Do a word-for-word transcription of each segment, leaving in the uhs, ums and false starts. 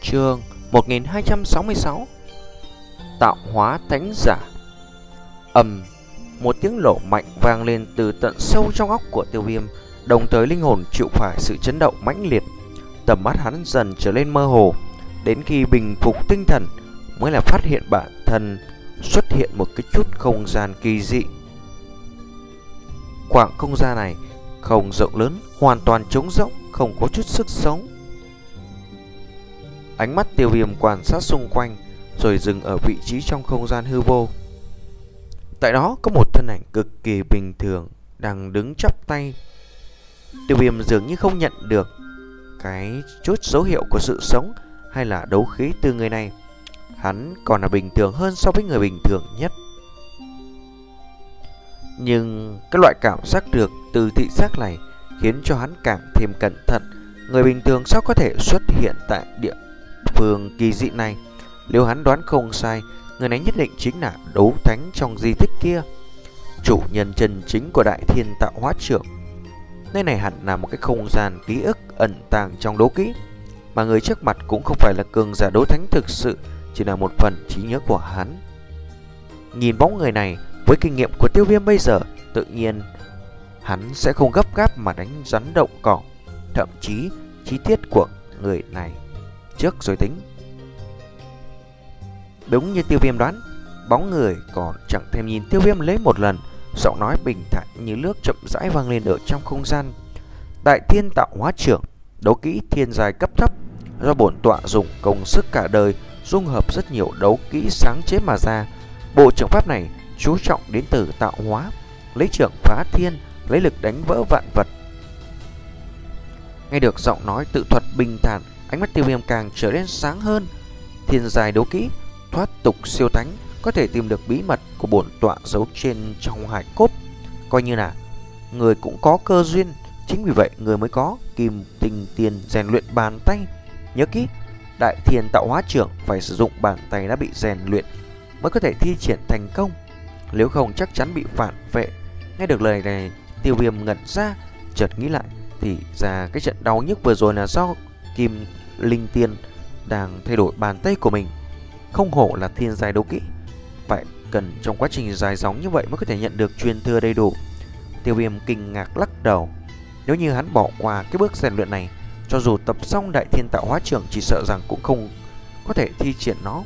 Chương một nghìn hai trăm sáu mươi sáu. Tạo hóa thánh giả. Ầm, một tiếng nổ mạnh vang lên từ tận sâu trong óc của Tiêu Viêm, đồng thời linh hồn chịu phải sự chấn động mãnh liệt. Tầm mắt hắn dần trở lên mơ hồ, đến khi bình phục tinh thần mới là phát hiện bản thân xuất hiện một cái chút không gian kỳ dị. Khoảng không gian này không rộng lớn, hoàn toàn trống rỗng, không có chút sức sống. Ánh mắt Tiêu Viêm quan sát xung quanh, rồi dừng ở vị trí trong không gian hư vô. Tại đó có một thân ảnh cực kỳ bình thường đang đứng chắp tay. Tiêu Viêm dường như không nhận được cái chút dấu hiệu của sự sống hay là đấu khí từ người này. Hắn còn là bình thường hơn so với người bình thường nhất. Nhưng cái loại cảm giác được từ thị giác này khiến cho hắn càng thêm cẩn thận. Người bình thường sao có thể xuất hiện tại địa phương kỳ dị này? Nếu hắn đoán không sai, người này nhất định chính là đấu thánh trong di tích kia, chủ nhân chân chính của Đại Thiên Tạo Hóa Trưởng. Nơi này hẳn là một cái không gian ký ức ẩn tàng trong đấu kỹ, mà người trước mặt cũng không phải là cường giả đấu thánh thực sự, chỉ là một phần trí nhớ của hắn. Nhìn bóng người này, với kinh nghiệm của Tiêu Viêm bây giờ, tự nhiên hắn sẽ không gấp gáp mà đánh rắn động cỏ, thậm chí chi tiết của người này trước rồi tính. Đúng như Tiêu Viêm đoán, bóng người còn chẳng thèm nhìn Tiêu Viêm lấy một lần, giọng nói bình thản như nước chậm rãi vang lên ở trong không gian. Đại Thiên Tạo Hóa Trưởng, đấu kỹ thiên giai cấp thấp, do bổn tọa dùng công sức cả đời dung hợp rất nhiều đấu kỹ sáng chế mà ra. Bộ trưởng pháp này chú trọng đến từ tạo hóa, lấy trưởng phá thiên, lấy lực đánh vỡ vạn vật. Nghe được giọng nói tự thuật bình thản, ánh mắt Tiêu Viêm càng trở nên sáng hơn. Thiên giai đấu kỹ, thoát tục siêu thánh, có thể tìm được bí mật của bổn tọa giấu trên trong hải cốt. Coi như là người cũng có cơ duyên, chính vì vậy người mới có kim tinh tiền rèn luyện bàn tay. Nhớ kỹ, Đại Thiên Tạo Hóa Trưởng phải sử dụng bàn tay đã bị rèn luyện mới có thể thi triển thành công, nếu không chắc chắn bị phản vệ. Nghe được lời này, Tiêu Viêm ngẩn ra, chợt nghĩ lại thì ra cái trận đau nhức vừa rồi là do kim linh tiên đang thay đổi bàn tay của mình. Không hổ là thiên giai đấu kỹ, phải cần trong quá trình dài dòng như vậy mới có thể nhận được truyền thừa đầy đủ. Tiêu Viêm kinh ngạc lắc đầu. Nếu như hắn bỏ qua cái bước rèn luyện này, cho dù tập xong Đại Thiên Tạo Hóa Trưởng chỉ sợ rằng cũng không có thể thi triển nó.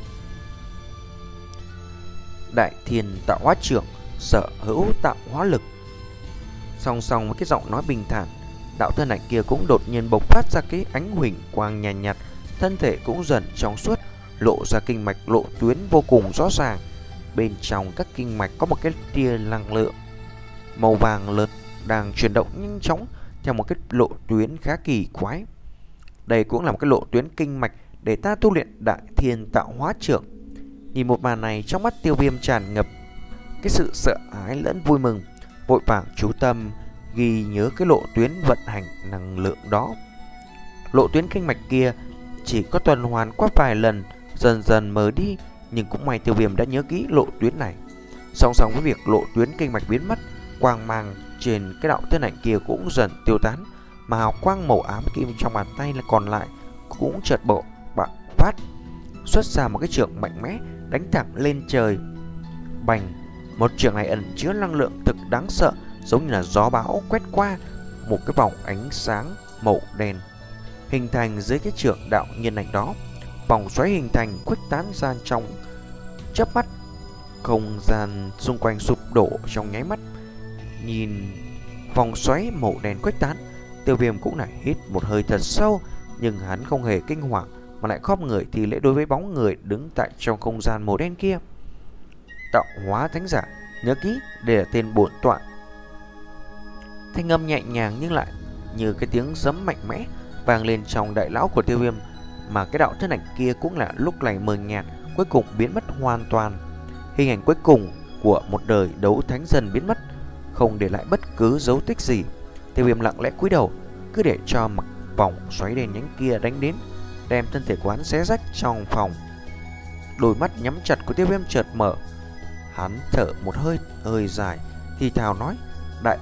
Đại Thiên Tạo Hóa Trưởng sở hữu tạo hóa lực. Song song với cái giọng nói bình thản, đạo thân ảnh kia cũng đột nhiên bộc phát ra cái ánh huỳnh quang nhàn nhạt, nhạt, thân thể cũng dần trong suốt, lộ ra kinh mạch lộ tuyến vô cùng rõ ràng. Bên trong các kinh mạch có một cái tia năng lượng màu vàng lớn đang chuyển động nhanh chóng theo một cái lộ tuyến khá kỳ quái. Đây cũng là một cái lộ tuyến kinh mạch để ta tu luyện Đại Thiên Tạo Hóa Trưởng. Nhìn một màn này, trong mắt Tiêu Viêm tràn ngập cái sự sợ hãi lẫn vui mừng, vội vàng chú tâm ghi nhớ cái lộ tuyến vận hành năng lượng đó. Lộ tuyến kinh mạch kia chỉ có tuần hoàn qua vài lần, dần dần mờ đi, nhưng cũng may Tiêu Viêm đã nhớ kỹ lộ tuyến này. Song song với việc lộ tuyến kinh mạch biến mất, quang mang trên cái đạo thân ảnh kia cũng dần tiêu tán, mà hào quang màu ám kim trong bàn tay là còn lại cũng chợt bộ bạo phát, xuất ra một cái chưởng mạnh mẽ đánh thẳng lên trời. Bành! Một chưởng này ẩn chứa năng lượng thực đáng sợ, giống như là gió bão quét qua, một cái vòng ánh sáng màu đen hình thành dưới cái chưởng đạo nhân ảnh đó. Vòng xoáy hình thành khuếch tán ra trong chớp mắt, không gian xung quanh sụp đổ trong nháy mắt. Nhìn vòng xoáy màu đen khuếch tán, Tiêu Viêm cũng lại hít một hơi thật sâu, nhưng hắn không hề kinh hoàng mà lại khom người thì lễ đối với bóng người đứng tại trong không gian màu đen kia. Tạo hóa thánh giả, nhớ kỹ, đây là tên bổn tọa. Thanh âm nhẹ nhàng nhưng lại như cái tiếng sấm mạnh mẽ vang lên trong đại lão của Tiêu Viêm, mà cái đạo thân ảnh kia cũng là lúc này mờ nhạt, cuối cùng biến mất hoàn toàn. Hình ảnh cuối cùng của một đời đấu thánh dần biến mất, không để lại bất cứ dấu tích gì. Tiêu Viêm lặng lẽ cúi đầu, cứ để cho mặc vòng xoáy đen nhánh kia đánh đến, đem thân thể của hắn xé rách trong phòng. Đôi mắt nhắm chặt của Tiêu Viêm chợt mở, hắn thở một hơi hơi dài, thì thào nói: Đại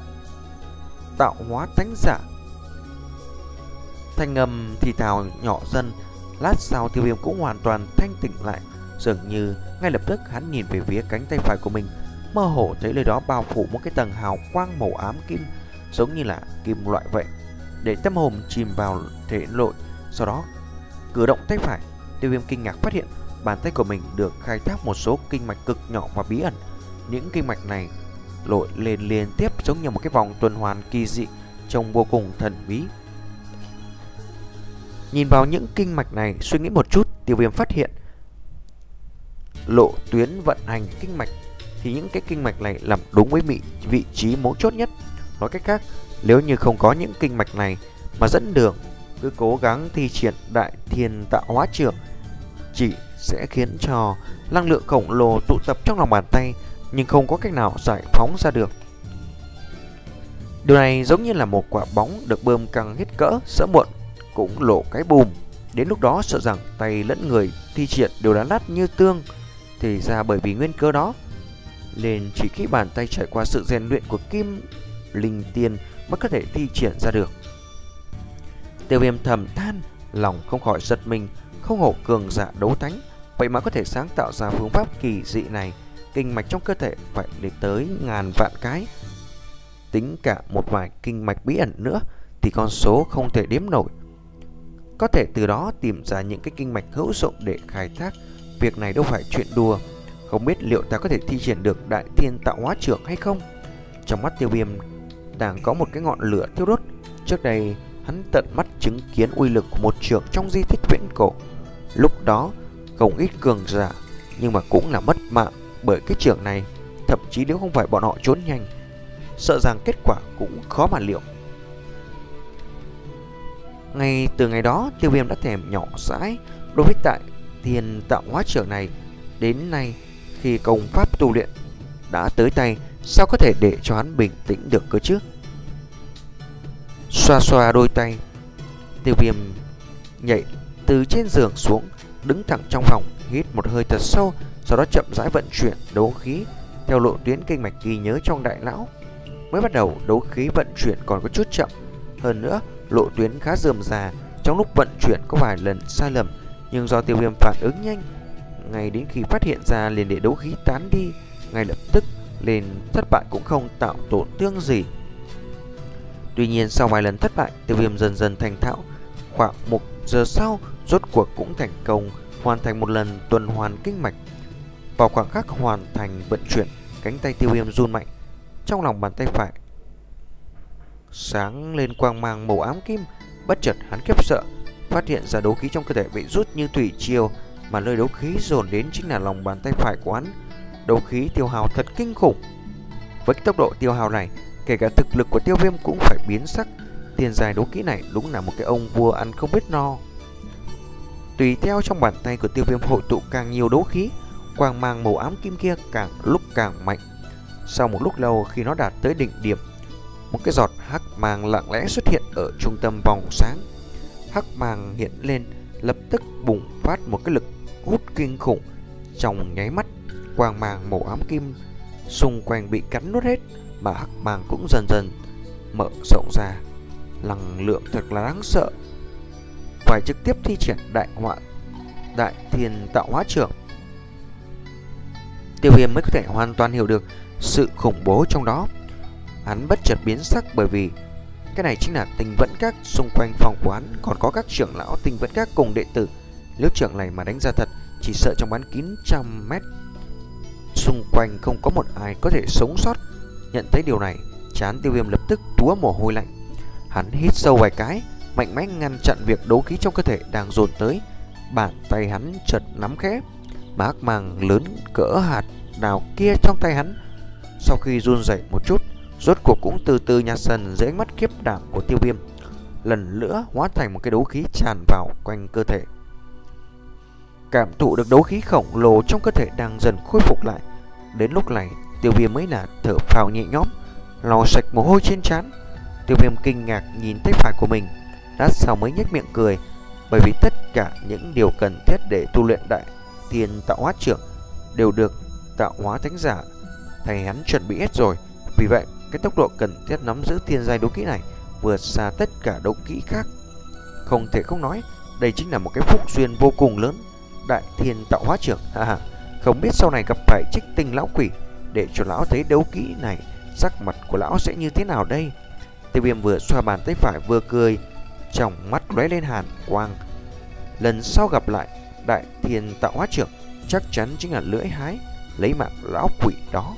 Tạo Hóa thánh giả. Thanh âm thì thào nhỏ dần, Lát sau Tiêu Viêm cũng hoàn toàn thanh tỉnh lại, dường như ngay lập tức hắn nhìn về phía cánh tay phải của mình, mơ hồ thấy nơi đó bao phủ một cái tầng hào quang màu ám kim, giống như là kim loại vậy. Để tâm hồn chìm vào thể nội, sau đó cử động tay phải, Tiêu Viêm kinh ngạc phát hiện bàn tay của mình được khai thác một số kinh mạch cực nhỏ và bí ẩn. Những kinh mạch này lội lên liên tiếp giống như một cái vòng tuần hoàn kỳ dị, trông vô cùng thần bí. Nhìn vào những kinh mạch này, suy nghĩ một chút, Tiêu Viêm phát hiện lộ tuyến vận hành kinh mạch thì những cái kinh mạch này làm đúng với vị, vị trí mấu chốt nhất. Nói cách khác, nếu như không có những kinh mạch này mà dẫn đường, cứ cố gắng thi triển Đại Thiên Tạo Hóa Trưởng, chỉ sẽ khiến cho năng lượng khổng lồ tụ tập trong lòng bàn tay nhưng không có cách nào giải phóng ra được. Điều này giống như là một quả bóng được bơm căng hết cỡ, sớm muộn cũng lộ cái bùm. Đến lúc đó sợ rằng tay lẫn người thi triển đều đã nát như tương. Thì ra bởi vì nguyên cơ đó nên chỉ khi bàn tay trải qua sự rèn luyện của Kim Linh Tiên mới có thể thi triển ra được. Tiêu Viêm thầm than, lòng không khỏi giật mình, không hổ cường giả đấu thánh, vậy mà có thể sáng tạo ra phương pháp kỳ dị này. Kinh mạch trong cơ thể phải lên tới ngàn vạn cái, tính cả một vài kinh mạch bí ẩn nữa thì con số không thể đếm nổi. Có thể từ đó tìm ra những cái kinh mạch hữu dụng để khai thác. Việc này đâu phải chuyện đùa. Không biết liệu ta có thể thi triển được Đại Thiên Tạo Hóa Trưởng hay không? Trong mắt Tiêu Viêm đang có một cái ngọn lửa thiêu đốt. Trước đây hắn tận mắt chứng kiến uy lực của một trưởng trong di tích viễn cổ. Lúc đó không ít cường giả nhưng mà cũng là mất mạng bởi cái trưởng này. Thậm chí nếu không phải bọn họ trốn nhanh, sợ rằng kết quả cũng khó mà liệu. Ngay từ ngày đó, Tiêu Viêm đã thèm nhỏ dãi đối với Đại Thiên Tạo Hóa Trưởng này. Đến nay khi công pháp tu luyện đã tới tay, sao có thể để cho hắn bình tĩnh được cơ chứ? Xoa xoa đôi tay, Tiêu Viêm nhảy từ trên giường xuống, đứng thẳng trong phòng, hít một hơi thật sâu, sau đó chậm rãi vận chuyển đấu khí theo lộ tuyến kinh mạch ghi nhớ trong đại lão. Mới bắt đầu đấu khí vận chuyển còn có chút chậm, hơn nữa lộ tuyến khá rườm rà, trong lúc vận chuyển có vài lần sai lầm, nhưng do Tiêu Viêm phản ứng nhanh, ngay đến khi phát hiện ra liền để đấu khí tán đi, ngay lập tức liền thất bại cũng không tạo tổn thương gì. Tuy nhiên sau vài lần thất bại, Tiêu Viêm dần dần thành thạo. Khoảng một giờ sau, rốt cuộc cũng thành công hoàn thành một lần tuần hoàn kinh mạch. Vào khoảng khắc hoàn thành vận chuyển, cánh tay Tiêu Viêm run mạnh, trong lòng bàn tay phải sáng lên quang mang màu ám kim. Bất chợt hắn khiếp sợ, phát hiện ra đấu khí trong cơ thể bị rút như thủy triều, mà nơi đấu khí dồn đến chính là lòng bàn tay phải của hắn. Đấu khí tiêu hao thật kinh khủng. Với cái tốc độ tiêu hao này, kể cả thực lực của Tiêu Viêm cũng phải biến sắc. Tiền dài đấu khí này đúng là một cái ông vua ăn không biết no. Tùy theo trong bàn tay của Tiêu Viêm hội tụ càng nhiều đấu khí, quang mang màu ám kim kia càng lúc càng mạnh. Sau một lúc lâu, khi nó đạt tới đỉnh điểm, một cái giọt hắc mang lặng lẽ xuất hiện ở trung tâm vòng sáng. Hắc mang hiện lên, lập tức bùng phát một cái lực hút kinh khủng. Trong nháy mắt, quang mang màu ám kim xung quanh bị cắn nuốt hết, mà hắc mang cũng dần dần mở rộng ra. Năng lượng thật là đáng sợ. Phải trực tiếp thi triển đại họa Đại Thiên Tạo Hóa Trưởng, Tiêu Viêm mới có thể hoàn toàn hiểu được sự khủng bố trong đó. Hắn bất chợt biến sắc bởi vì cái này chính là Tinh Vẫn Các. Xung quanh phòng quán còn có các trưởng lão Tinh Vẫn Các cùng đệ tử. Nếu trưởng này mà đánh ra thật, chỉ sợ trong bán kính trăm mét xung quanh không có một ai có thể sống sót. Nhận thấy điều này, trán Tiêu Viêm lập tức túa mồ hôi lạnh. Hắn hít sâu vài cái, mạnh mẽ ngăn chặn việc đấu khí trong cơ thể đang dồn tới. Bàn tay hắn chợt nắm khẽ, mà hắc mang lớn cỡ hạt đào kia trong tay hắn, sau khi run rẩy một chút, rốt cuộc cũng từ từ nhạt dần dưới ánh mắt khiếp đảm của Tiêu Viêm, lần nữa hóa thành một cái đấu khí tràn vào quanh cơ thể. Cảm thụ được đấu khí khổng lồ trong cơ thể đang dần khôi phục lại, đến lúc này Tiêu Viêm mới là thở phào nhẹ nhõm, lau sạch mồ hôi trên trán. Tiêu Viêm kinh ngạc nhìn tay phải của mình, lát sau mới nhếch miệng cười, bởi vì tất cả những điều cần thiết để tu luyện Đại Thiên Tạo Hóa Trưởng đều được tạo hóa thánh giả thầy hắn chuẩn bị hết rồi. Vì vậy, cái tốc độ cần thiết nắm giữ thiên giai đấu kỹ này vượt xa tất cả đấu kỹ khác. Không thể không nói, Đây chính là một cái phúc duyên vô cùng lớn. Đại Thiên Tạo Hóa Trưởng, ha, không biết sau này gặp phải Trích Tinh lão quỷ, để cho lão thấy đấu kỹ này, sắc mặt của lão sẽ như thế nào đây? Tiêu Viêm vừa xoa bàn tay phải vừa cười, trong mắt lóe lên hàn quang. Lần sau gặp lại Đại Thiên Tạo Hóa Trưởng, chắc chắn chính là lưỡi hái lấy mạng lão quỷ đó.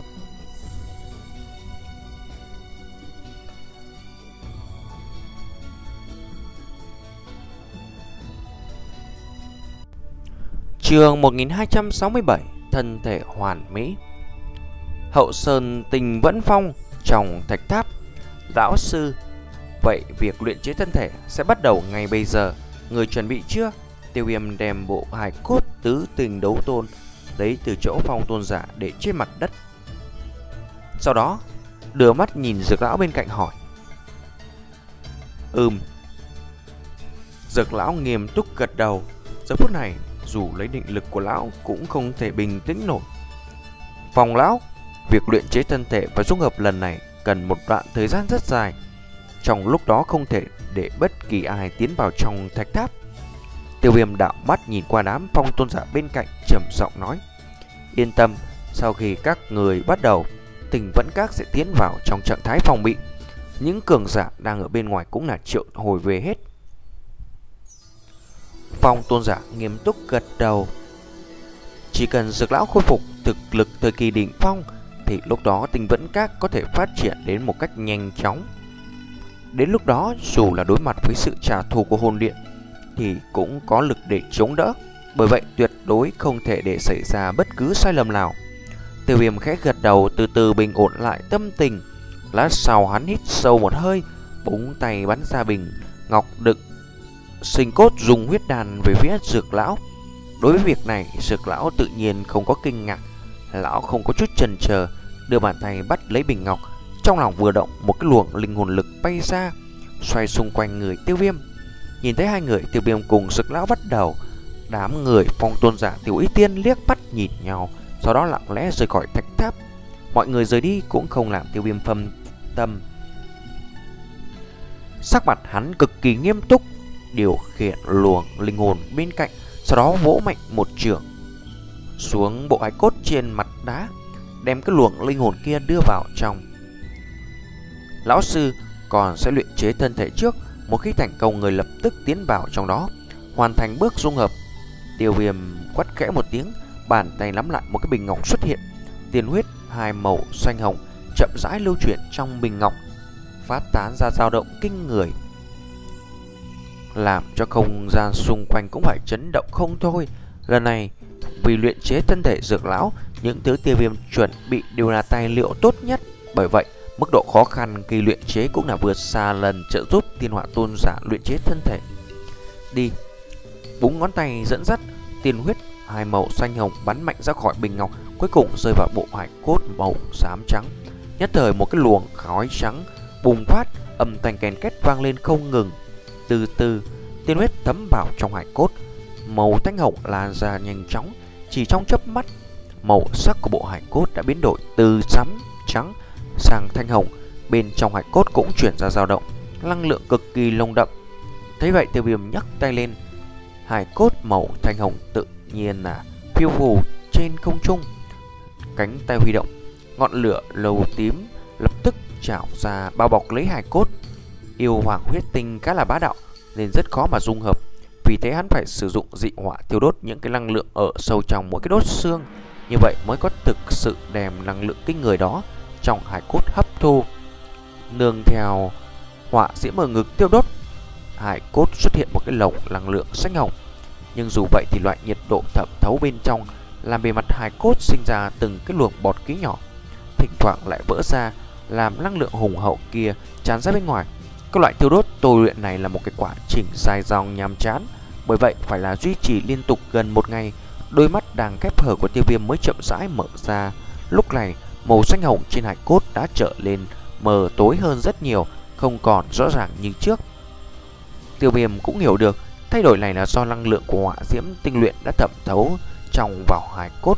Chương một nghìn hai trăm sáu mươi bảy, thân thể hoàn mỹ. Hậu Sơn Tình Vẫn Phong trong thạch tháp. Lão sư, vậy việc luyện chế thân thể sẽ bắt đầu ngay bây giờ, người chuẩn bị chưa? Tiêu Viêm đem bộ hài cốt tứ tình đấu tôn lấy từ chỗ Phong tôn giả để trên mặt đất. Sau đó đưa mắt nhìn Dược lão bên cạnh hỏi. Ừm. Dược lão nghiêm túc gật đầu. Giờ phút này dù lấy định lực của lão cũng không thể bình tĩnh nổi. Phong lão, việc luyện chế thân thể và dung hợp lần này cần một đoạn thời gian rất dài. Trong lúc đó không thể để bất kỳ ai tiến vào trong thạch tháp. Tiêu Viêm đạo mắt nhìn qua đám Phong tôn giả bên cạnh, trầm giọng nói. Yên tâm, sau khi các người bắt đầu, Tình Vẫn Các sẽ tiến vào trong trạng thái phòng bị. Những cường giả đang ở bên ngoài cũng là triệu hồi về hết. Phong tôn giả nghiêm túc gật đầu. Chỉ cần Dược lão khôi phục thực lực thời kỳ đỉnh phong thì lúc đó Tình Vẫn Các có thể phát triển đến một cách nhanh chóng. Đến lúc đó dù là đối mặt với sự trả thù của hồn điện thì cũng có lực để chống đỡ. Bởi vậy tuyệt đối không thể để xảy ra bất cứ sai lầm nào. Tiêu Viêm khẽ gật đầu, từ từ bình ổn lại tâm tình. Lát sau hắn hít sâu một hơi, búng tay bắn ra bình ngọc đựng sinh cốt dùng huyết đàn về phía Dược lão. Đối với việc này, Dược lão tự nhiên không có kinh ngạc. Lão không có chút chần chờ, đưa bàn tay bắt lấy bình ngọc. Trong lòng vừa động, một cái luồng linh hồn lực bay ra, xoay xung quanh người Tiêu Viêm. Nhìn thấy hai người, Tiêu Viêm cùng Dược lão bắt đầu. Đám người Phong tôn giả Tiểu Y Tiên liếc mắt nhìn nhau, sau đó lặng lẽ rời khỏi thạch tháp. Mọi người rời đi cũng không làm Tiêu Viêm phân tâm. Sắc mặt hắn cực kỳ nghiêm túc, điều khiển luồng linh hồn bên cạnh, sau đó vỗ mạnh một chưởng xuống bộ hài cốt trên mặt đá, đem cái luồng linh hồn kia đưa vào trong. Lão sư còn sẽ luyện chế thân thể trước, một khi thành công người lập tức tiến vào trong đó, hoàn thành bước dung hợp. Tiêu Viêm quát khẽ một tiếng, bàn tay nắm lại một cái bình ngọc xuất hiện. Tiên huyết hai màu xanh hồng chậm rãi lưu chuyển trong bình ngọc, phát tán ra dao động kinh người, làm cho không gian xung quanh cũng phải chấn động không thôi. Lần này vì luyện chế thân thể Dược lão, những thứ Tiêu Viêm chuẩn bị đều là tài liệu tốt nhất. Bởi vậy mức độ khó khăn khi luyện chế cũng là vượt xa lần trợ giúp Tiên Hỏa tôn giả luyện chế thân thể. Đi. Búng ngón tay dẫn dắt, tiên huyết hai màu xanh hồng bắn mạnh ra khỏi bình ngọc, cuối cùng rơi vào bộ hài cốt màu xám trắng. Nhất thời một cái luồng khói trắng bùng phát, âm thanh kèn két vang lên không ngừng. Từ từ tiên huyết thấm vào trong hài cốt, màu thanh hồng lan ra nhanh chóng. Chỉ trong chớp mắt, màu sắc của bộ hài cốt đã biến đổi từ xám trắng sang thanh hồng. Bên trong hài cốt cũng chuyển ra dao động, năng lượng cực kỳ nồng đậm. Thấy vậy, Tiêu Viêm nhấc tay lên, hài cốt màu thanh hồng tự nhiên là phiêu phù trên không trung. Cánh tay huy động, ngọn lửa lầu tím lập tức trào ra bao bọc lấy hài cốt. Yêu hoàng huyết tinh khá là bá đạo nên rất khó mà dung hợp, vì thế hắn phải sử dụng dị hỏa thiêu đốt những cái năng lượng ở sâu trong mỗi cái đốt xương, như vậy mới có thực sự đem năng lượng kinh người đó trong hài cốt hấp thu. Nương theo hỏa diễm ở ngực tiêu đốt, hài cốt xuất hiện một cái lồng năng lượng xanh hồng. Nhưng dù vậy thì loại nhiệt độ thẩm thấu bên trong làm bề mặt hài cốt sinh ra từng cái luồng bọt khí nhỏ, thỉnh thoảng lại vỡ ra, làm năng lượng hùng hậu kia tràn ra bên ngoài. Các loại thiêu đốt tôi luyện này là một cái quá trình dài dòng nhàm chán, bởi vậy phải là duy trì liên tục gần một ngày. Đôi mắt đang khép hờ của Tiêu Viêm mới chậm rãi mở ra. Lúc này màu xanh hồng trên hài cốt đã trở lên mờ tối hơn rất nhiều, không còn rõ ràng như trước. Tiêu Viêm cũng hiểu được thay đổi này là do năng lượng của hỏa diễm tinh luyện đã thẩm thấu trong vào hài cốt.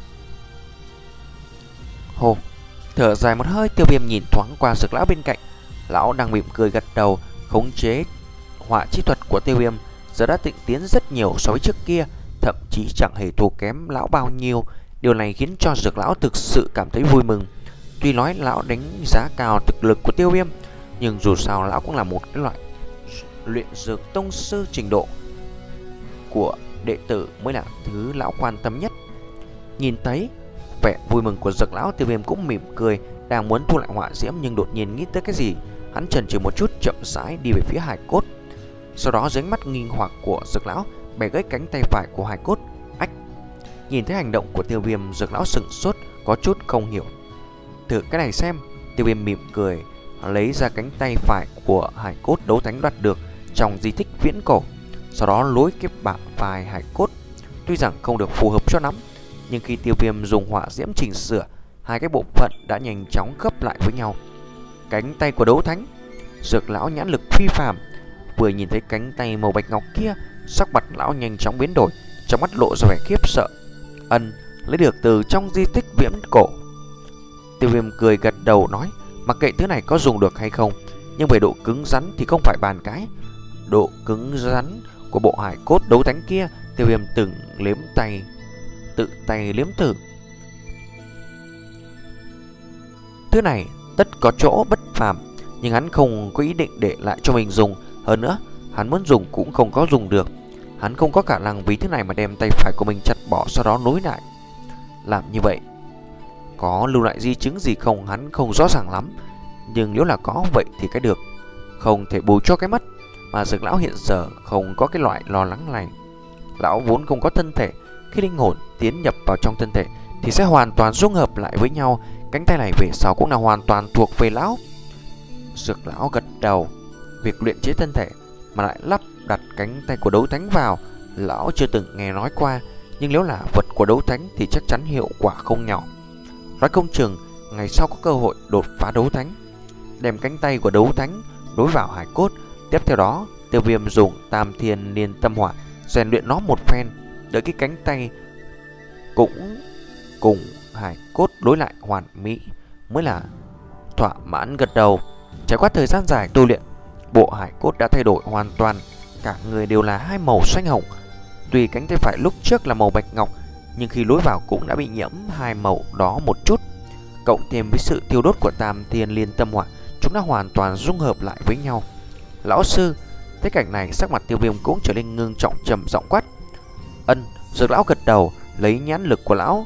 Hồ, thở dài một hơi, Tiêu Viêm nhìn thoáng qua Dược lão bên cạnh. Lão đang mỉm cười gật đầu, khống chế hỏa chi thuật của Tiêu Viêm giờ đã tịnh tiến rất nhiều so với trước kia, thậm chí chẳng hề thua kém lão bao nhiêu. Điều này khiến cho Dược lão thực sự cảm thấy vui mừng. Tuy nói lão đánh giá cao thực lực của Tiêu Viêm, nhưng dù sao lão cũng là một cái loại luyện dược tông sư, trình độ của đệ tử mới là thứ lão quan tâm nhất. Nhìn thấy vẻ vui mừng của Dược lão, Tiêu Viêm cũng mỉm cười, đang muốn thu lại hỏa diễm nhưng đột nhiên nghĩ tới cái gì. Hắn chần chừ một chút, chậm rãi đi về phía hải cốt. Sau đó dưới mắt nghi hoặc của Dược lão, bẻ gãy cánh tay phải của hải cốt. Ách! Nhìn thấy hành động của Tiêu Viêm, Dược lão sững sốt, có chút không hiểu. Thử cái này xem. Tiêu Viêm mỉm cười, lấy ra cánh tay phải của hải cốt đấu thánh đoạt được trong di tích viễn cổ, sau đó lối cái bả vai hải cốt. Tuy rằng không được phù hợp cho lắm, nhưng khi Tiêu Viêm dùng hỏa diễm chỉnh sửa, hai cái bộ phận đã nhanh chóng khớp lại với nhau. Cánh tay của đấu thánh. Dược lão nhãn lực phi phàm, vừa nhìn thấy cánh tay màu bạch ngọc kia, sắc mặt lão nhanh chóng biến đổi, trong mắt lộ ra vẻ khiếp sợ. Ân, lấy được từ trong di tích viễn cổ. Tiêu Viêm cười gật đầu nói, mặc kệ thứ này có dùng được hay không, nhưng về độ cứng rắn thì không phải bàn cái. Độ cứng rắn của bộ hải cốt đấu thánh kia, Tiêu Viêm từng liếm tay, tự tay liếm thử. Thứ này tất có chỗ bất phàm, nhưng hắn không có ý định để lại cho mình dùng. Hơn nữa, hắn muốn dùng cũng không có dùng được. Hắn không có khả năng vì thứ này mà đem tay phải của mình chặt bỏ, sau đó nối lại. Làm như vậy có lưu lại di chứng gì không hắn không rõ ràng lắm, nhưng nếu là có vậy thì cái được không thể bù cho cái mất. Mà Dược lão hiện giờ không có cái loại lo lắng này. Lão vốn không có thân thể, khi linh hồn tiến nhập vào trong thân thể thì sẽ hoàn toàn dung hợp lại với nhau. Cánh tay này về sau cũng là hoàn toàn thuộc về lão. Dược lão gật đầu. Việc luyện chế thân thể mà lại lắp đặt cánh tay của đấu thánh vào, lão chưa từng nghe nói qua, nhưng nếu là vật của đấu thánh thì chắc chắn hiệu quả không nhỏ. Nói không chừng ngày sau có cơ hội đột phá đấu thánh, đem cánh tay của đấu thánh đối vào hải cốt. Tiếp theo đó, Tiêu Viêm dùng Tam Thiên Liên Tâm Hỏa rèn luyện nó một phen, đợi cái cánh tay cũng cùng hải cốt đối lại hoàn mỹ mới là thỏa mãn gật đầu. Trải qua thời gian dài tu luyện, bộ hải cốt đã thay đổi hoàn toàn, cả người đều là hai màu xanh hồng. Tuy cánh tay phải lúc trước là màu bạch ngọc, nhưng khi lối vào cũng đã bị nhiễm hai màu đó một chút. Cộng thêm với sự thiêu đốt của Tam Thiên Liên Tâm Hỏa, chúng đã hoàn toàn dung hợp lại với nhau. Lão sư, thấy cảnh này, sắc mặt Tiêu Viêm cũng trở nên ngưng trọng, trầm giọng quát. Ân. Dược lão gật đầu, lấy nhãn lực của lão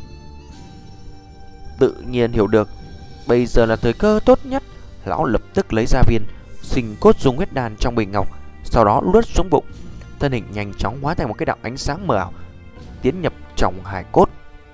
tự nhiên hiểu được bây giờ là thời cơ tốt nhất. Lão lập tức lấy ra viên Sinh Cốt Dung Huyết Đan trong bình ngọc, sau đó luốt xuống bụng. Thân hình nhanh chóng hóa thành một cái đạo ánh sáng mờ ảo, tiến nhập trong hải cốt.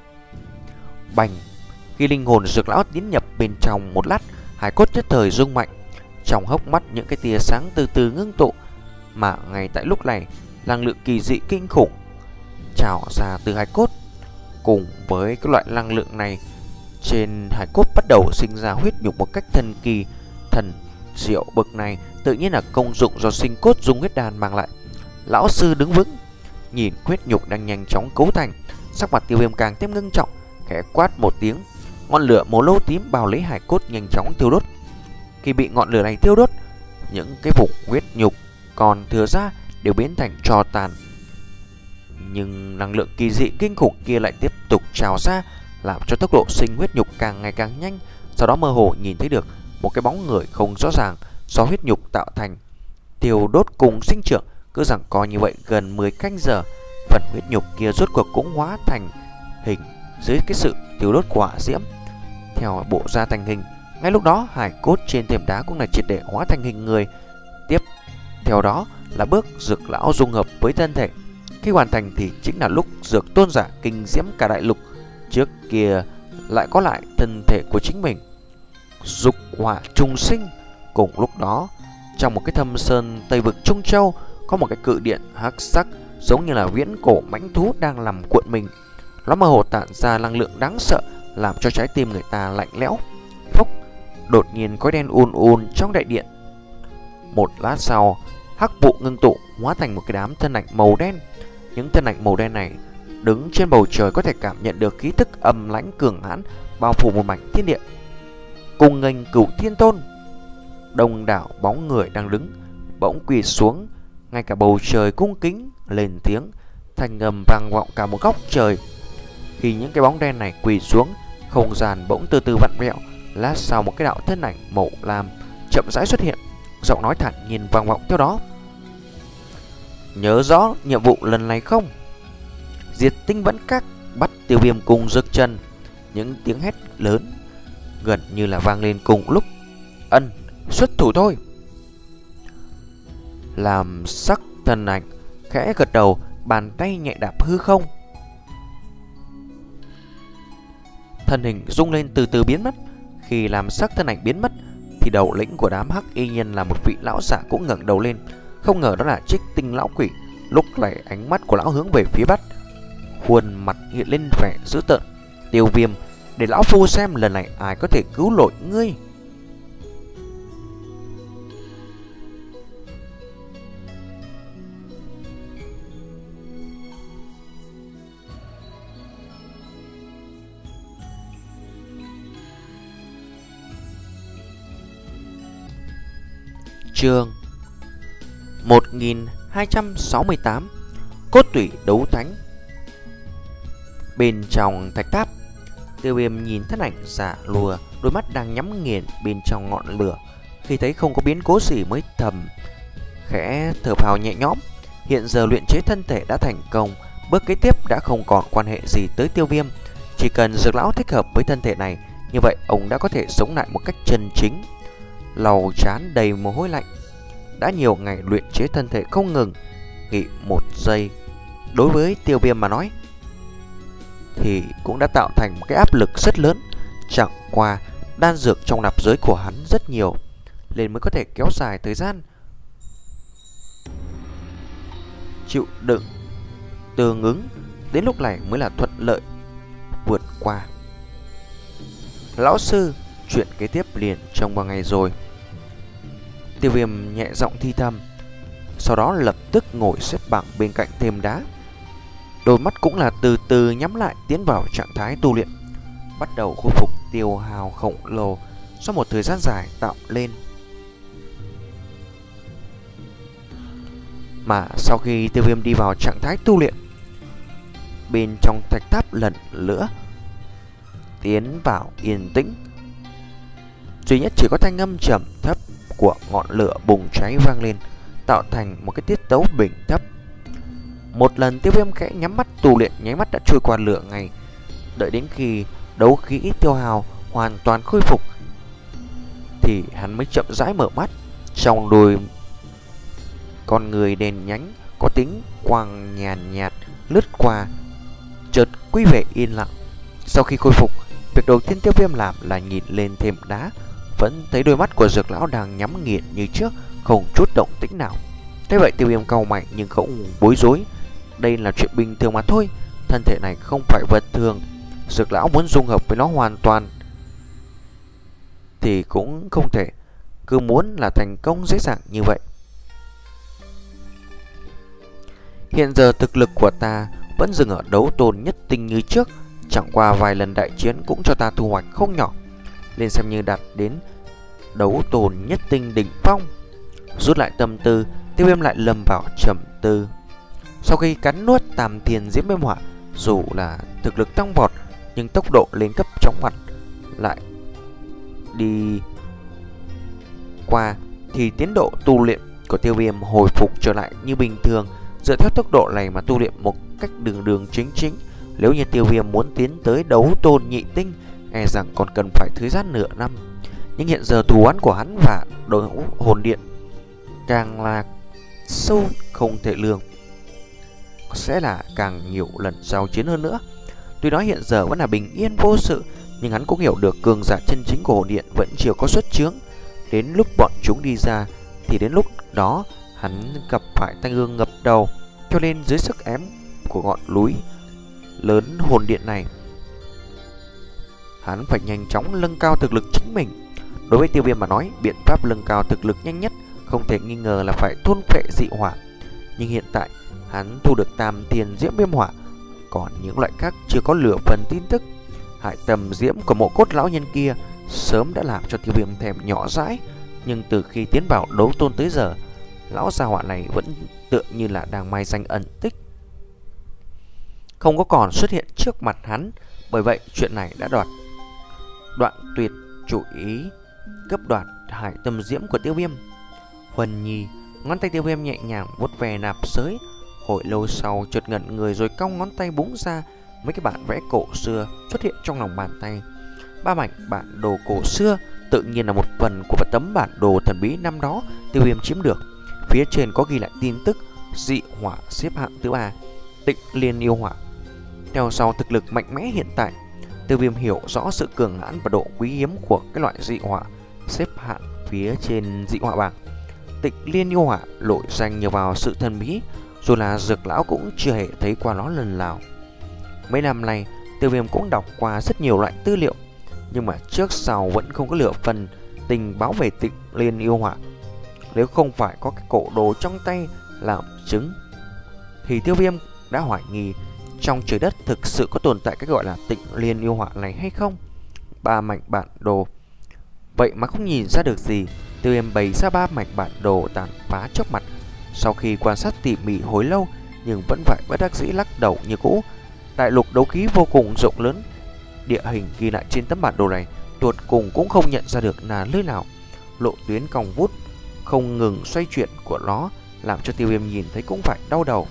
Bành! Khi linh hồn Dược lão tiến nhập bên trong một lát, hải cốt nhất thời rung mạnh. Trong hốc mắt những cái tia sáng từ từ ngưng tụ, mà ngay tại lúc này, năng lượng kỳ dị kinh khủng trào ra từ hải cốt. Cùng với cái loại năng lượng này, trên hải cốt bắt đầu sinh ra huyết nhục một cách thần kỳ. Thần diệu bậc này tự nhiên là công dụng do Sinh Cốt Dung Huyết Đan mang lại. Lão sư đứng vững, nhìn huyết nhục đang nhanh chóng cấu thành, sắc mặt Tiêu Viêm càng thêm ngưng trọng, khẽ quát một tiếng. Ngọn lửa màu nâu tím bao lấy hải cốt nhanh chóng thiêu đốt. Khi bị ngọn lửa này thiêu đốt, những cái vùng huyết nhục còn thừa ra đều biến thành tro tàn. Nhưng năng lượng kỳ dị kinh khủng kia lại tiếp tục trào ra, làm cho tốc độ sinh huyết nhục càng ngày càng nhanh. Sau đó mơ hồ nhìn thấy được một cái bóng người không rõ ràng do huyết nhục tạo thành, thiêu đốt cùng sinh trưởng. Cứ rằng có như vậy gần mười canh giờ, phần huyết nhục kia rốt cuộc cũng hóa thành hình dưới cái sự thiêu đốt của hỏa diễm, theo bộ ra thành hình. Ngay lúc đó, hải cốt trên thềm đá cũng là triệt để hóa thành hình người. Tiếp theo đó là bước Dược lão dung hợp với thân thể. Khi hoàn thành thì chính là lúc Dược tôn giả kinh diễm cả đại lục trước kia lại có lại thân thể của chính mình. Dục hỏa trùng sinh. Cùng lúc đó, trong một cái thâm sơn Tây vực Trung Châu, có một cái cự điện hắc sắc giống như là viễn cổ mãnh thú đang nằm cuộn mình. Nó mơ hồ tản ra năng lượng đáng sợ, làm cho trái tim người ta lạnh lẽo. Phốc! Đột nhiên khói đen ùn ùn trong đại điện. Một lát sau, hắc vụ ngưng tụ hóa thành một cái đám thân ảnh màu đen. Những thân ảnh màu đen này đứng trên bầu trời, có thể cảm nhận được khí tức âm lãnh cường hãn bao phủ một mảnh thiên địa. Cùng nghênh Cửu Thiên Tôn. Đông đảo bóng người đang đứng bỗng quỳ xuống, Ngay cả bầu trời cung kính lên tiếng, thanh âm vang vọng cả một góc trời. Khi những cái bóng đen này quỳ xuống, không gian bỗng từ từ vặn vẹo. Lát sau một cái đạo thân ảnh màu lam chậm rãi xuất hiện, giọng nói thản nhiên vang vọng theo đó. Nhớ rõ nhiệm vụ lần này không? Diệt tinh vẫn các, bắt Tiêu Viêm cùng Dực Trần. Những tiếng hét lớn gần như là vang lên cùng lúc. Ân, xuất thủ thôi. Làm sắc thân ảnh khẽ gật đầu, bàn tay nhẹ đạp hư không. Thân hình rung lên từ từ biến mất. Khi làm sắc thân ảnh biến mất thì đầu lĩnh của đám hắc y nhân là một vị lão giả cũng ngẩng đầu lên. Không ngờ đó là Trích Tinh lão quỷ. Lúc này ánh mắt của lão hướng về phía bắc, khuôn mặt hiện lên vẻ dữ tợn. Tiêu Viêm, để lão phu xem lần này ai có thể cứu nổi ngươi. Chương một nghìn hai trăm sáu mươi tám. Cốt tủy đấu thánh. Bên trong thạch tháp, Tiêu Viêm nhìn thân ảnh giả lùa, đôi mắt đang nhắm nghiền bên trong ngọn lửa. Khi thấy không có biến cố gì mới thầm khẽ thở phào nhẹ nhõm. Hiện giờ luyện chế thân thể đã thành công, bước kế tiếp đã không còn quan hệ gì tới Tiêu Viêm. Chỉ cần Dược lão thích hợp với thân thể này, như vậy ông đã có thể sống lại một cách chân chính. Lau trán đầy mồ hôi lạnh. Đã nhiều ngày luyện chế thân thể không ngừng, nghỉ một giây đối với Tiêu Viêm mà nói thì cũng đã tạo thành một cái áp lực rất lớn. Chẳng qua đan dược trong nạp giới của hắn rất nhiều, nên mới có thể kéo dài thời gian chịu đựng tương ứng, đến lúc này mới là thuận lợi vượt qua. Lão sư, chuyện kế tiếp liền trong vài ngày rồi. Tiêu Viêm nhẹ giọng thi thầm, sau đó lập tức ngồi xếp bằng bên cạnh thềm đá. Đôi mắt cũng là từ từ nhắm lại, tiến vào trạng thái tu luyện, bắt đầu khôi phục tiêu hao khổng lồ sau một thời gian dài tạo lên. Mà sau khi Tiêu Viêm đi vào trạng thái tu luyện, bên trong thạch tháp lần nữa tiến vào yên tĩnh. Duy nhất chỉ có thanh âm trầm thấp của ngọn lửa bùng cháy vang lên, tạo thành một cái tiết tấu bình thấp. Một lần Tiêu Viêm khẽ nhắm mắt tu luyện, nháy mắt đã trôi qua lửa ngày. Đợi đến khi đấu khí tiêu hao hoàn toàn khôi phục thì hắn mới chậm rãi mở mắt. Trong đôi con người đèn nhánh có tính quang nhàn nhạt lướt qua, chợt quy về yên lặng. Sau khi khôi phục, việc đầu tiên Tiêu Viêm làm là nhìn lên thềm đá, vẫn thấy đôi mắt của Dược lão đang nhắm nghiền như trước, không chút động tĩnh nào. Thế vậy Tiêu Viêm cau mày nhưng không bối rối. Đây là chuyện bình thường mà thôi, thân thể này không phải vật thường. Dược lão muốn dung hợp với nó hoàn toàn thì cũng không thể cứ muốn là thành công dễ dàng như vậy. Hiện giờ thực lực của ta vẫn dừng ở đấu tôn nhất tinh như trước, chẳng qua vài lần đại chiến cũng cho ta thu hoạch không nhỏ, nên xem như đạt đến đấu tôn nhất tinh đỉnh phong. Rút lại tâm tư, Tiêu Viêm lại lâm vào trầm tư. Sau khi cắn nuốt Tam Thiên Diễm Viêm Hỏa, dù là thực lực tăng vọt nhưng tốc độ lên cấp chóng mặt lại đi qua, thì tiến độ tu luyện của Tiêu Viêm hồi phục trở lại như bình thường. Dựa theo tốc độ này mà tu luyện một cách đường đường chính chính, nếu như Tiêu Viêm muốn tiến tới đấu tôn nhị tinh, e rằng còn cần phải thời gian nửa năm. Nhưng hiện giờ thù oán của hắn và đội ngũ hồn điện càng là sâu không thể lường, sẽ là càng nhiều lần giao chiến hơn nữa. Tuy nói hiện giờ vẫn là bình yên vô sự, nhưng hắn cũng hiểu được cường giả chân chính của hồn điện vẫn chưa có xuất chướng. Đến lúc bọn chúng đi ra thì đến lúc đó hắn gặp phải tai ương ngập đầu. Cho nên dưới sức ép của ngọn núi lớn hồn điện này, hắn phải nhanh chóng nâng cao thực lực chính mình. Đối với Tiêu Viêm mà nói, biện pháp nâng cao thực lực nhanh nhất không thể nghi ngờ là phải thôn phệ dị hỏa. Nhưng hiện tại hắn thu được Tam Thiên Diễm Viêm Hỏa, còn những loại khác chưa có lửa phần tin tức. Hại tầm diễm của mộ cốt lão nhân kia sớm đã làm cho Tiêu Viêm thèm nhỏ dãi, nhưng từ khi tiến vào đấu tôn tới giờ lão gia hỏa này vẫn tựa như là đang mai danh ẩn tích, không có còn xuất hiện trước mặt hắn. Bởi vậy chuyện này đã đoạt đoạn tuyệt chủ ý cấp đoạt hải tâm diễm của Tiêu Viêm. Huân Nhi, ngón tay Tiêu Viêm nhẹ nhàng vuốt về nạp giới, hồi lâu sau chợt ngẩn người rồi cong ngón tay búng ra, mấy cái bản vẽ cổ xưa xuất hiện trong lòng bàn tay. Ba mảnh bản đồ cổ xưa tự nhiên là một phần của tấm bản đồ thần bí năm đó Tiêu Viêm chiếm được. Phía trên có ghi lại tin tức dị hỏa xếp hạng thứ ba, Tịnh Liên yêu hỏa. Theo sau thực lực mạnh mẽ hiện tại, Tiêu Viêm hiểu rõ sự cường hãn và độ quý hiếm của cái loại dị hỏa xếp hạng phía trên dị hỏa bảng. Tịnh Liên yêu hỏa nổi danh nhờ vào sự thần bí, dù là Dược lão cũng chưa hề thấy qua nó lần nào. Mấy năm nay, Tiêu Viêm cũng đọc qua rất nhiều loại tư liệu, nhưng mà trước sau vẫn không có lựa phần tình báo về Tịnh Liên yêu hỏa. Nếu không phải có cái cổ đồ trong tay làm chứng, thì Tiêu Viêm đã hoài nghi trong trời đất thực sự có tồn tại cái gọi là Tịnh Liên yêu hỏa này hay không. Ba mảnh bản đồ, vậy mà không nhìn ra được gì. Tiêu Viêm bày ra ba mảnh bản đồ tàn phá trước mặt. Sau khi quan sát tỉ mỉ hồi lâu, nhưng vẫn phải bất đắc dĩ lắc đầu như cũ. Đại lục đấu khí vô cùng rộng lớn, địa hình ghi lại trên tấm bản đồ này tuột cùng cũng không nhận ra được là nơi nào. Lộ tuyến cong vút không ngừng xoay chuyển của nó làm cho Tiêu Viêm nhìn thấy cũng phải đau đầu.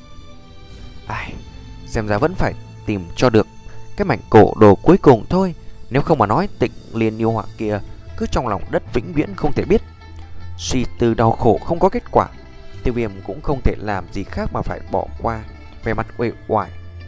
Ai, xem ra vẫn phải tìm cho được cái mảnh cổ đồ cuối cùng thôi. Nếu không mà nói Tịnh Liên yêu hỏa kia cứ trong lòng đất vĩnh viễn không thể biết. Suy tư đau khổ không có kết quả, Tiêu Viêm cũng không thể làm gì khác mà phải bỏ qua. Về mặt uể oải,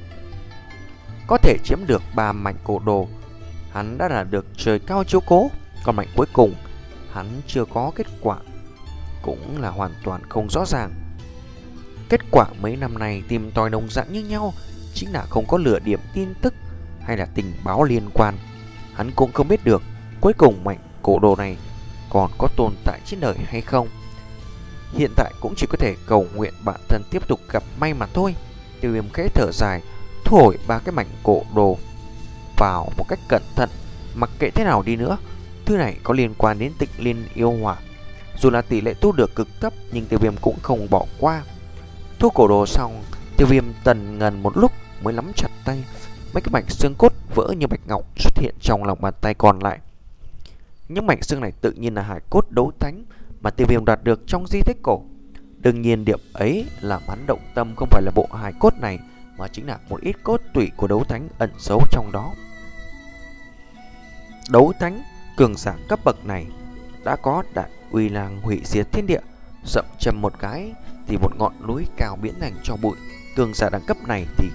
có thể chiếm được ba mảnh cổ đồ, hắn đã là được trời cao chiếu cố. Còn mảnh cuối cùng hắn chưa có kết quả, cũng là hoàn toàn không rõ ràng. Kết quả mấy năm nay tìm tòi đồng dạng như nhau, chính là không có lửa điểm tin tức hay là tình báo liên quan. Hắn cũng không biết được cuối cùng mảnh cổ đồ này còn có tồn tại trên đời hay không. Hiện tại cũng chỉ có thể cầu nguyện bản thân tiếp tục gặp may mà thôi. Tiêu Viêm khẽ thở dài, thu hồi ba cái mảnh cổ đồ vào một cách cẩn thận. Mặc kệ thế nào đi nữa, thứ này có liên quan đến Tịnh Liên yêu hỏa. Dù là tỷ lệ tu được cực thấp, nhưng Tiêu Viêm cũng không bỏ qua. Thu cổ đồ xong, Tiêu Viêm tần ngần một lúc mới nắm chặt tay. Mấy cái mảnh xương cốt vỡ như bạch ngọc xuất hiện trong lòng bàn tay còn lại. Những mảnh xương này tự nhiên là hải cốt đấu thánh mà Tiêu Viêm đạt được trong di tích cổ. Đương nhiên điểm ấy làm hắn động tâm không phải là bộ hải cốt này, mà chính là một ít cốt tủy của đấu thánh ẩn giấu trong đó. Đấu thánh cường giả cấp bậc này đã có đại uy năng hủy diệt thiên địa. Dậm chầm một cái thì một ngọn núi cao biến thành tro bụi. Cường giả đẳng cấp này thì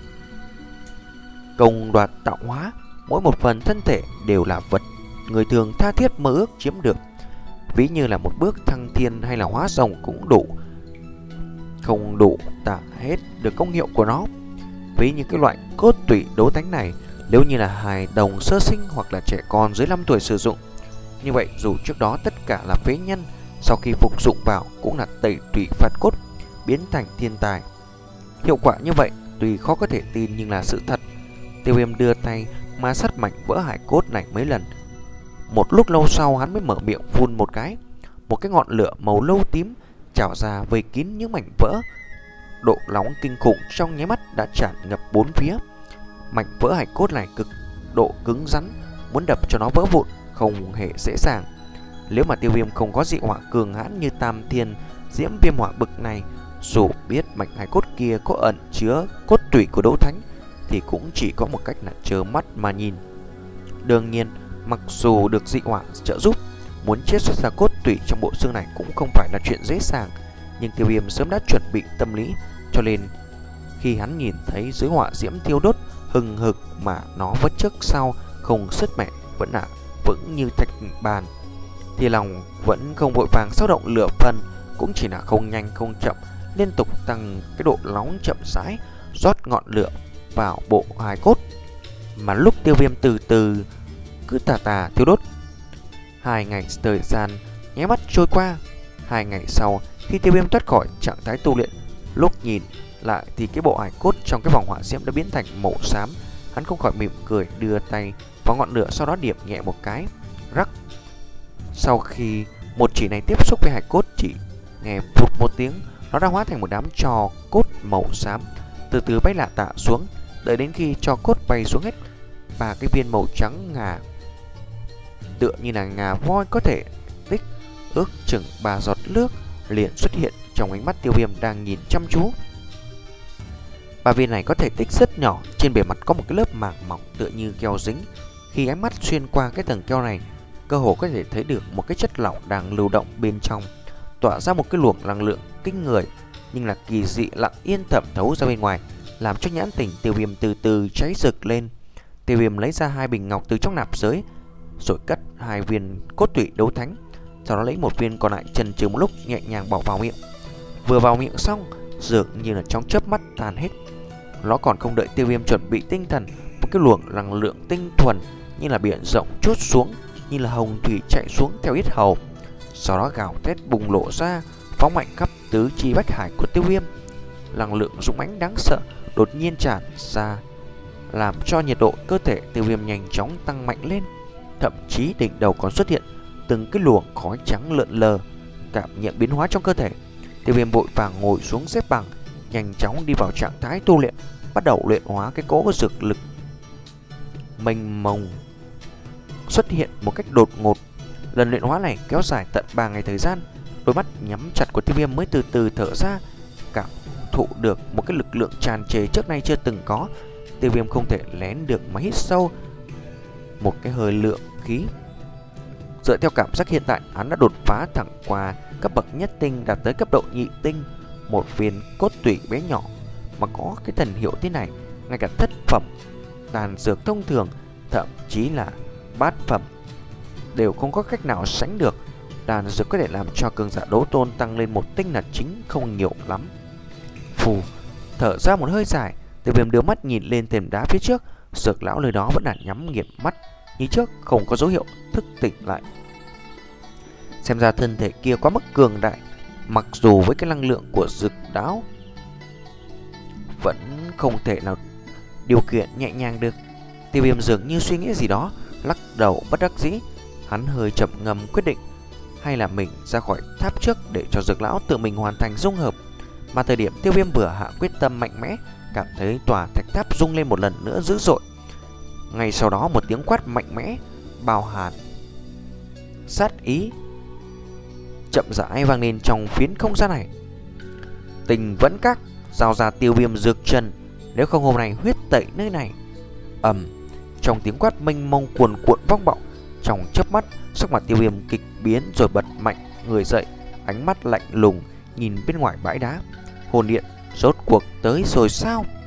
công đoạt tạo hóa, mỗi một phần thân thể đều là vật người thường tha thiết mơ ước chiếm được. Ví như là một bước thăng thiên hay là hóa rồng cũng đủ, không đủ tả hết được công hiệu của nó. Ví như cái loại cốt tủy đấu thánh này, nếu như là hài đồng sơ sinh hoặc là trẻ con dưới năm tuổi sử dụng, như vậy dù trước đó tất cả là phế nhân, sau khi phục dụng vào cũng là tẩy tủy phạt cốt, biến thành thiên tài. Hiệu quả như vậy tuy khó có thể tin nhưng là sự thật. Tiêu Viêm đưa tay ma sát mảnh vỡ hải cốt này mấy lần. Một lúc lâu sau hắn mới mở miệng phun một cái, một cái ngọn lửa màu nâu tím trào ra vây kín những mảnh vỡ. Độ nóng kinh khủng trong nháy mắt đã tràn ngập bốn phía. Mảnh vỡ hải cốt này cực độ cứng rắn, muốn đập cho nó vỡ vụn không hề dễ dàng. Nếu mà Tiêu Viêm không có dị hỏa cường hãn như Tam Thiên Diễm Viêm hỏa bực này, dù biết mảnh hải cốt kia có ẩn chứa cốt tủy của đấu thánh, thì cũng chỉ có một cách là trơ mắt mà nhìn. Đương nhiên, mặc dù được dị hỏa trợ giúp, muốn chiết xuất ra cốt tủy trong bộ xương này cũng không phải là chuyện dễ dàng. Nhưng Tiêu Viêm sớm đã chuẩn bị tâm lý, cho nên khi hắn nhìn thấy dưới hỏa diễm thiêu đốt hừng hực mà nó vẫn trước sau không sứt mẻ, vẫn là vững như thạch bàn, thì lòng vẫn không vội vàng xáo động lửa phần, cũng chỉ là không nhanh không chậm, liên tục tăng cái độ nóng chậm rãi, rót ngọn lửa vào bộ hài cốt. Mà lúc Tiêu Viêm từ từ cứ tà tà thiêu đốt, hai ngày thời gian nháy mắt trôi qua. Hai ngày sau, khi Tiêu Viêm thoát khỏi trạng thái tu luyện, lúc nhìn lại thì cái bộ hài cốt trong cái vòng hỏa diễm đã biến thành màu xám. Hắn không khỏi mỉm cười, đưa tay vào ngọn lửa, sau đó điểm nhẹ một cái, rắc. Sau khi một chỉ này tiếp xúc với hài cốt chỉ Nghe phụt một tiếng, nó đã hóa thành một đám tro cốt màu xám, từ từ bay lả tả xuống. Đợi đến khi tro cốt bay xuống hết, ba cái viên màu trắng ngà tựa như là ngà voi có thể tích ước chừng ba giọt nước liền xuất hiện trong ánh mắt Tiêu Viêm đang nhìn chăm chú. Ba viên này có thể tích rất nhỏ, trên bề mặt có một cái lớp màng mỏng tựa như keo dính. Khi ánh mắt xuyên qua cái tầng keo này, cơ hồ có thể thấy được một cái chất lỏng đang lưu động bên trong, tỏa ra một cái luồng năng lượng kinh người, nhưng là kỳ dị lặng yên thẩm thấu ra bên ngoài, làm cho nhãn tình Tiêu Viêm từ từ cháy rực lên. Tiêu Viêm lấy ra hai bình ngọc từ trong nạp giới, rồi cất hai viên cốt tủy đấu thánh, sau đó lấy một viên còn lại chần chừ một lúc nhẹ nhàng bỏ vào miệng. Vừa vào miệng xong, dường như là trong chớp mắt tan hết. Nó còn không đợi Tiêu Viêm chuẩn bị tinh thần, một cái luồng năng lượng tinh thuần như là biển rộng trút xuống, như là hồng thủy chạy xuống theo yết hầu, sau đó gào thét bùng lộ ra, phóng mạnh khắp tứ chi bách hải của Tiêu Viêm. Năng lượng dũng mãnh đáng sợ đột nhiên tràn ra, làm cho nhiệt độ cơ thể Tiêu Viêm nhanh chóng tăng mạnh lên, thậm chí đỉnh đầu còn xuất hiện từng cái luồng khói trắng lượn lờ. Cảm nhận biến hóa trong cơ thể, Tiêu Viêm vội vàng ngồi xuống xếp bằng, nhanh chóng đi vào trạng thái tu luyện, bắt đầu luyện hóa cái cỗ dược lực mênh mông xuất hiện một cách đột ngột. Lần luyện hóa này kéo dài tận ba ngày thời gian. Đôi mắt nhắm chặt của Tiêu Viêm mới từ từ thở ra, cảm thụ được một cái lực lượng tràn trề trước nay chưa từng có. Tiêu Viêm không thể lén được mà hít sâu một cái hơi lượng khí. Dựa theo cảm giác hiện tại, hắn đã đột phá thẳng qua cấp bậc nhất tinh, đạt tới cấp độ nhị tinh. Một viên cốt tủy bé nhỏ mà có cái thần hiệu thế này, ngay cả thất phẩm đan dược thông thường, thậm chí là bát phẩm đều không có cách nào sánh được. Đan dược có thể làm cho cường giả đấu tôn tăng lên một tinh là chính không nhiều lắm. Phù thở ra một hơi dài, Tiêu Viêm đưa mắt nhìn lên thềm đá phía trước. Dược lão nơi đó vẫn là nhắm nghiền mắt như trước, không có dấu hiệu thức tỉnh lại. Xem ra thân thể kia quá mức cường đại, mặc dù với cái năng lượng của dược đáo vẫn không thể nào điều khiển nhẹ nhàng được. Tiêu Viêm dường như suy nghĩ gì đó, lắc đầu bất đắc dĩ. Hắn hơi chậm ngâm quyết định hay là mình ra khỏi tháp trước để cho dược lão tự mình hoàn thành dung hợp. Mà thời điểm Tiêu Viêm vừa hạ quyết tâm mạnh mẽ, cảm thấy tòa thạch tháp rung lên một lần nữa dữ dội. Ngay sau đó một tiếng quát mạnh mẽ, bao hàn sát ý chậm rãi vang lên trong phiến không gian này. Tình vẫn các, giao ra Tiêu Viêm dược chân, nếu không hôm nay huyết tẩy nơi này. Ầm, trong tiếng quát mênh mông cuồn cuộn vang vọng, trong chớp mắt sắc mặt Tiêu Viêm kịch biến rồi bật mạnh người dậy, ánh mắt lạnh lùng nhìn bên ngoài bãi đá. Hồn điện rốt cuộc tới rồi sao?